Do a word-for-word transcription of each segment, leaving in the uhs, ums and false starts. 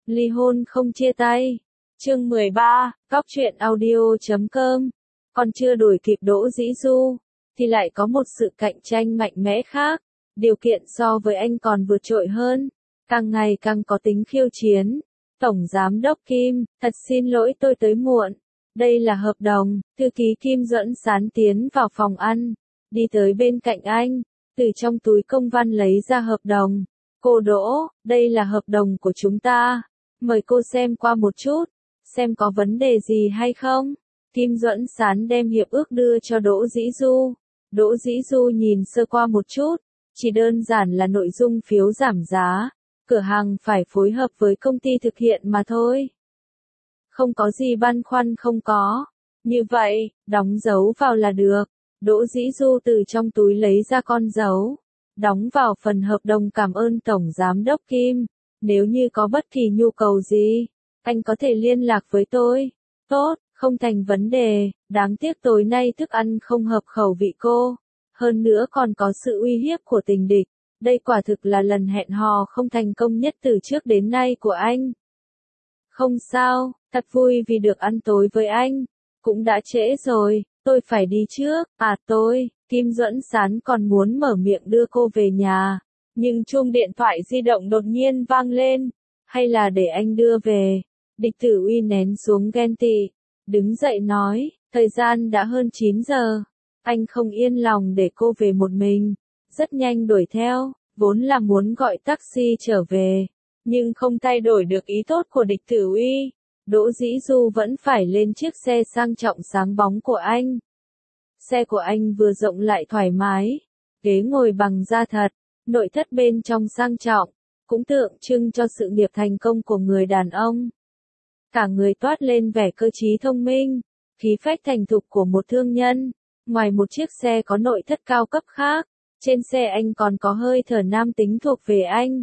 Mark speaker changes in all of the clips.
Speaker 1: Ly hôn không chia tay. Chương mười ba, Cóc truyện audio chấm com. Còn chưa đuổi kịp Đỗ Dĩ Du, thì lại có một sự cạnh tranh mạnh mẽ khác. Điều kiện so với anh còn vượt trội hơn, càng ngày càng có tính khiêu chiến. Tổng Giám đốc Kim, thật xin lỗi tôi tới muộn. Đây là hợp đồng. Thư ký Kim Duẫn Sán tiến vào phòng ăn, đi tới bên cạnh anh, từ trong túi công văn lấy ra hợp đồng. Cô Đỗ, đây là hợp đồng của chúng ta. Mời cô xem qua một chút, xem có vấn đề gì hay không. Kim Duẫn Sán đem hiệp ước đưa cho Đỗ Dĩ Du. Đỗ Dĩ Du nhìn sơ qua một chút, chỉ đơn giản là nội dung phiếu giảm giá. Cửa hàng phải phối hợp với công ty thực hiện mà thôi. Không có gì băn khoăn không có. Như vậy, đóng dấu vào là được. Đỗ Dĩ Du từ trong túi lấy ra con dấu, đóng vào phần hợp đồng. Cảm ơn Tổng Giám đốc Kim. Nếu như có bất kỳ nhu cầu gì, anh có thể liên lạc với tôi. Tốt, không thành vấn đề. Đáng tiếc tối nay thức ăn không hợp khẩu vị cô. Hơn nữa còn có sự uy hiếp của tình địch. Đây quả thực là lần hẹn hò không thành công nhất từ trước đến nay của anh. Không sao, thật vui vì được ăn tối với anh. Cũng đã trễ rồi, tôi phải đi trước. À tôi, Kim Duẫn Sán còn muốn mở miệng đưa cô về nhà, nhưng chuông điện thoại di động đột nhiên vang lên. Hay là để anh đưa về? Địch Tử Uy nén xuống ghen tị, đứng dậy nói, thời gian đã hơn chín giờ. Anh không yên lòng để cô về một mình. Rất nhanh đuổi theo, vốn là muốn gọi taxi trở về, nhưng không thay đổi được ý tốt của Địch Tử Uy. Đỗ Dĩ Du vẫn phải lên chiếc xe sang trọng sáng bóng của anh. Xe của anh vừa rộng lại thoải mái, ghế ngồi bằng da thật, nội thất bên trong sang trọng, cũng tượng trưng cho sự nghiệp thành công của người đàn ông. Cả người toát lên vẻ cơ trí thông minh, khí phách thành thục của một thương nhân. Ngoài một chiếc xe có nội thất cao cấp khác, trên xe anh còn có hơi thở nam tính thuộc về anh.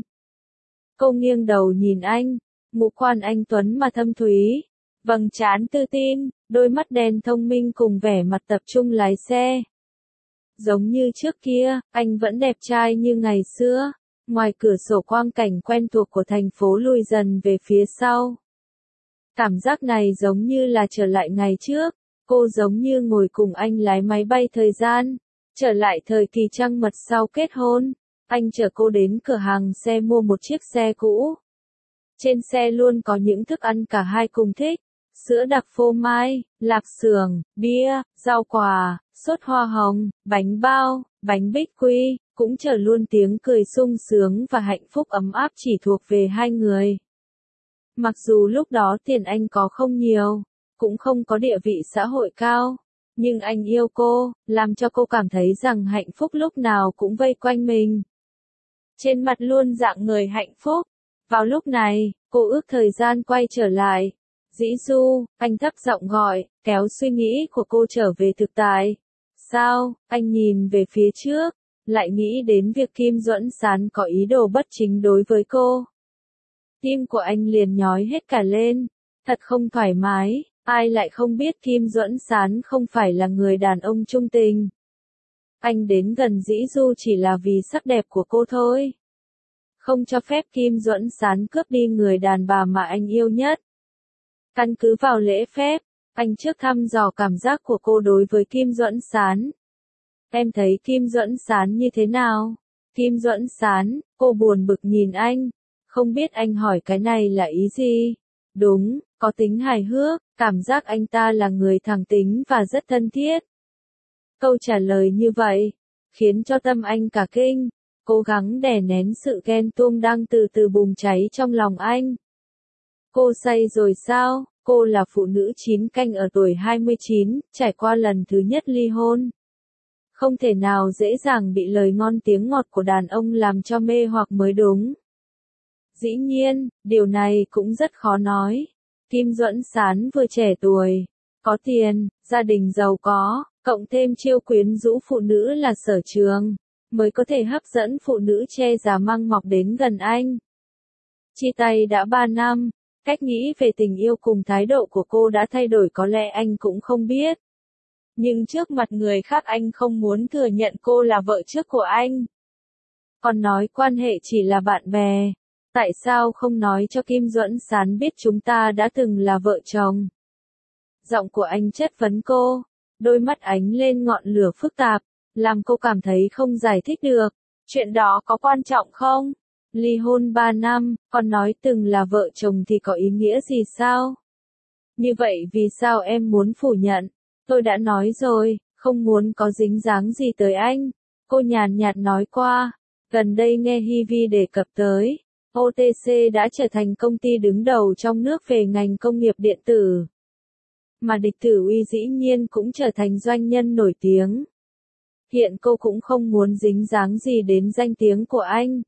Speaker 1: Cô nghiêng đầu nhìn anh, ngũ quan anh tuấn mà thâm thúy, vầng trán tự tin, đôi mắt đen thông minh cùng vẻ mặt tập trung lái xe. Giống như trước kia, anh vẫn đẹp trai như ngày xưa. Ngoài cửa sổ quang cảnh quen thuộc của thành phố lùi dần về phía sau. Cảm giác này giống như là trở lại ngày trước. Cô giống như ngồi cùng anh lái máy bay thời gian, trở lại thời kỳ trăng mật sau kết hôn. Anh chở cô đến cửa hàng xe mua một chiếc xe cũ. Trên xe luôn có những thức ăn cả hai cùng thích. Sữa đặc phô mai, lạc xưởng, bia, rau quả, sốt hoa hồng, bánh bao, bánh bích quy, cũng chở luôn tiếng cười sung sướng và hạnh phúc ấm áp chỉ thuộc về hai người. Mặc dù lúc đó tiền anh có không nhiều, cũng không có địa vị xã hội cao, nhưng anh yêu cô, làm cho cô cảm thấy rằng hạnh phúc lúc nào cũng vây quanh mình. Trên mặt luôn rạng người hạnh phúc. Vào lúc này, cô ước thời gian quay trở lại. Dĩ Du, anh thấp giọng gọi, kéo suy nghĩ của cô trở về thực tại. Sao? Anh nhìn về phía trước, lại nghĩ đến việc Kim Duẫn Sán có ý đồ bất chính đối với cô. Tim của anh liền nhói hết cả lên, thật không thoải mái. Ai lại không biết Kim Duẫn Sán không phải là người đàn ông trung tình. Anh đến gần Dĩ Du chỉ là vì sắc đẹp của cô thôi. Không cho phép Kim Duẫn Sán cướp đi người đàn bà mà anh yêu nhất. Căn cứ vào lễ phép, anh trước thăm dò cảm giác của cô đối với Kim Duẫn Sán. Em thấy Kim Duẫn Sán như thế nào? Kim Duẫn Sán, cô buồn bực nhìn anh. Không biết anh hỏi cái này là ý gì? Đúng, có tính hài hước, cảm giác anh ta là người thẳng tính và rất thân thiết. Câu trả lời như vậy, khiến cho tâm anh cả kinh, cố gắng đè nén sự ghen tuông đang từ từ bùng cháy trong lòng anh. Cô say rồi sao? Cô là phụ nữ chín canh ở tuổi hai mươi chín, trải qua lần thứ nhất ly hôn. Không thể nào dễ dàng bị lời ngon tiếng ngọt của đàn ông làm cho mê hoặc mới đúng. Dĩ nhiên, điều này cũng rất khó nói. Kim Duẫn Sán vừa trẻ tuổi, có tiền, gia đình giàu có, cộng thêm chiêu quyến rũ phụ nữ là sở trường, mới có thể hấp dẫn phụ nữ che già măng mọc đến gần anh. Chia tay đã ba năm, cách nghĩ về tình yêu cùng thái độ của cô đã thay đổi, có lẽ anh cũng không biết. Nhưng trước mặt người khác anh không muốn thừa nhận cô là vợ trước của anh. Còn nói quan hệ chỉ là bạn bè. Tại sao không nói cho Kim Duẫn Sán biết chúng ta đã từng là vợ chồng? Giọng của anh chất vấn cô, đôi mắt ánh lên ngọn lửa phức tạp, làm cô cảm thấy không giải thích được. Chuyện đó có quan trọng không? Ly hôn ba năm, còn nói từng là vợ chồng thì có ý nghĩa gì sao? Như vậy vì sao em muốn phủ nhận? Tôi đã nói rồi, không muốn có dính dáng gì tới anh. Cô nhàn nhạt nói qua. Gần đây nghe Hi Vi đề cập tới, ô tê xê đã trở thành công ty đứng đầu trong nước về ngành công nghiệp điện tử. Mà Địch Tử Uy dĩ nhiên cũng trở thành doanh nhân nổi tiếng. Hiện cô cũng không muốn dính dáng gì đến danh tiếng của anh.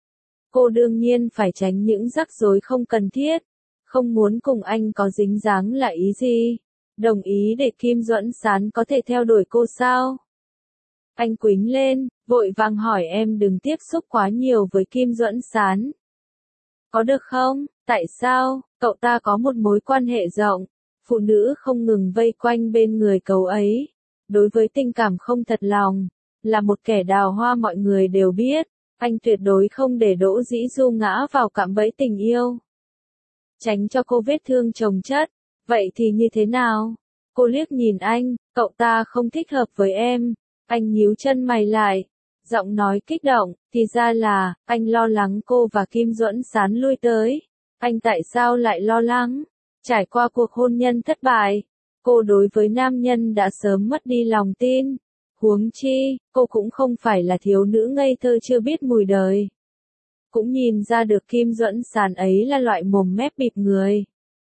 Speaker 1: Cô đương nhiên phải tránh những rắc rối không cần thiết. Không muốn cùng anh có dính dáng là ý gì? Đồng ý để Kim Duẫn Sán có thể theo đuổi cô sao? Anh quýnh lên, vội vàng hỏi em đừng tiếp xúc quá nhiều với Kim Duẫn Sán. Có được không? Tại sao? Cậu ta có một mối quan hệ rộng. Phụ nữ không ngừng vây quanh bên người cậu ấy. Đối với tình cảm không thật lòng, là một kẻ đào hoa mọi người đều biết. Anh tuyệt đối không để Đỗ Dĩ Du ngã vào cạm bẫy tình yêu. Tránh cho cô vết thương chồng chất. Vậy thì như thế nào? Cô liếc nhìn anh, cậu ta không thích hợp với em. Anh nhíu chân mày lại. Giọng nói kích động, thì ra là, anh lo lắng cô và Kim Duẫn Sán lui tới. Anh tại sao lại lo lắng? Trải qua cuộc hôn nhân thất bại, cô đối với nam nhân đã sớm mất đi lòng tin. Huống chi, cô cũng không phải là thiếu nữ ngây thơ chưa biết mùi đời. Cũng nhìn ra được Kim Duẫn Sán ấy là loại mồm mép bịp người.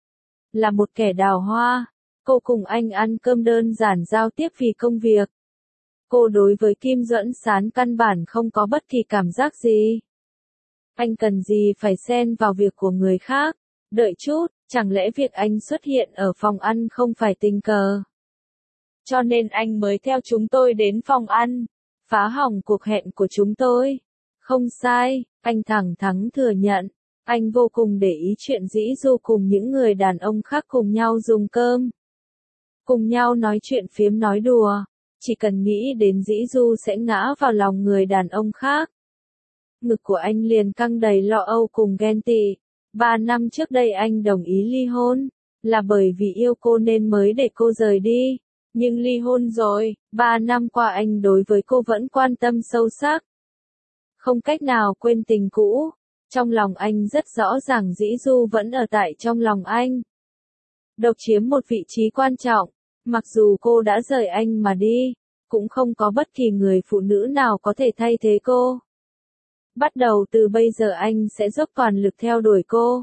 Speaker 1: Là một kẻ đào hoa, cô cùng anh ăn cơm đơn giản giao tiếp vì công việc. Cô đối với Kim Duẫn Sán căn bản không có bất kỳ cảm giác gì. Anh cần gì phải xen vào việc của người khác? Đợi chút, chẳng lẽ việc anh xuất hiện ở phòng ăn không phải tình cờ? Cho nên anh mới theo chúng tôi đến phòng ăn, phá hỏng cuộc hẹn của chúng tôi. Không sai, anh thẳng thắn thừa nhận. Anh vô cùng để ý chuyện Dĩ Du cùng những người đàn ông khác cùng nhau dùng cơm. Cùng nhau nói chuyện phiếm nói đùa. Chỉ cần nghĩ đến Dĩ Du sẽ ngã vào lòng người đàn ông khác. Ngực của anh liền căng đầy lo âu cùng ghen tị. Ba năm trước đây anh đồng ý ly hôn, là bởi vì yêu cô nên mới để cô rời đi. Nhưng ly hôn rồi, ba năm qua anh đối với cô vẫn quan tâm sâu sắc. Không cách nào quên tình cũ. Trong lòng anh rất rõ ràng Dĩ Du vẫn ở tại trong lòng anh. Độc chiếm một vị trí quan trọng. Mặc dù cô đã rời anh mà đi, cũng không có bất kỳ người phụ nữ nào có thể thay thế cô. Bắt đầu từ bây giờ anh sẽ dốc toàn lực theo đuổi cô.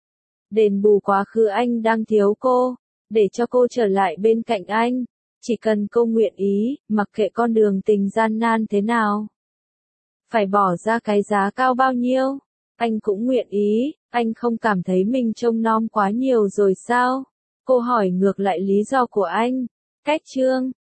Speaker 1: Đền bù quá khứ anh đang thiếu cô, để cho cô trở lại bên cạnh anh. Chỉ cần cô nguyện ý, mặc kệ con đường tình gian nan thế nào. Phải bỏ ra cái giá cao bao nhiêu, anh cũng nguyện ý. Anh không cảm thấy mình trông nom quá nhiều rồi sao? Cô hỏi ngược lại lý do của anh. Cách chương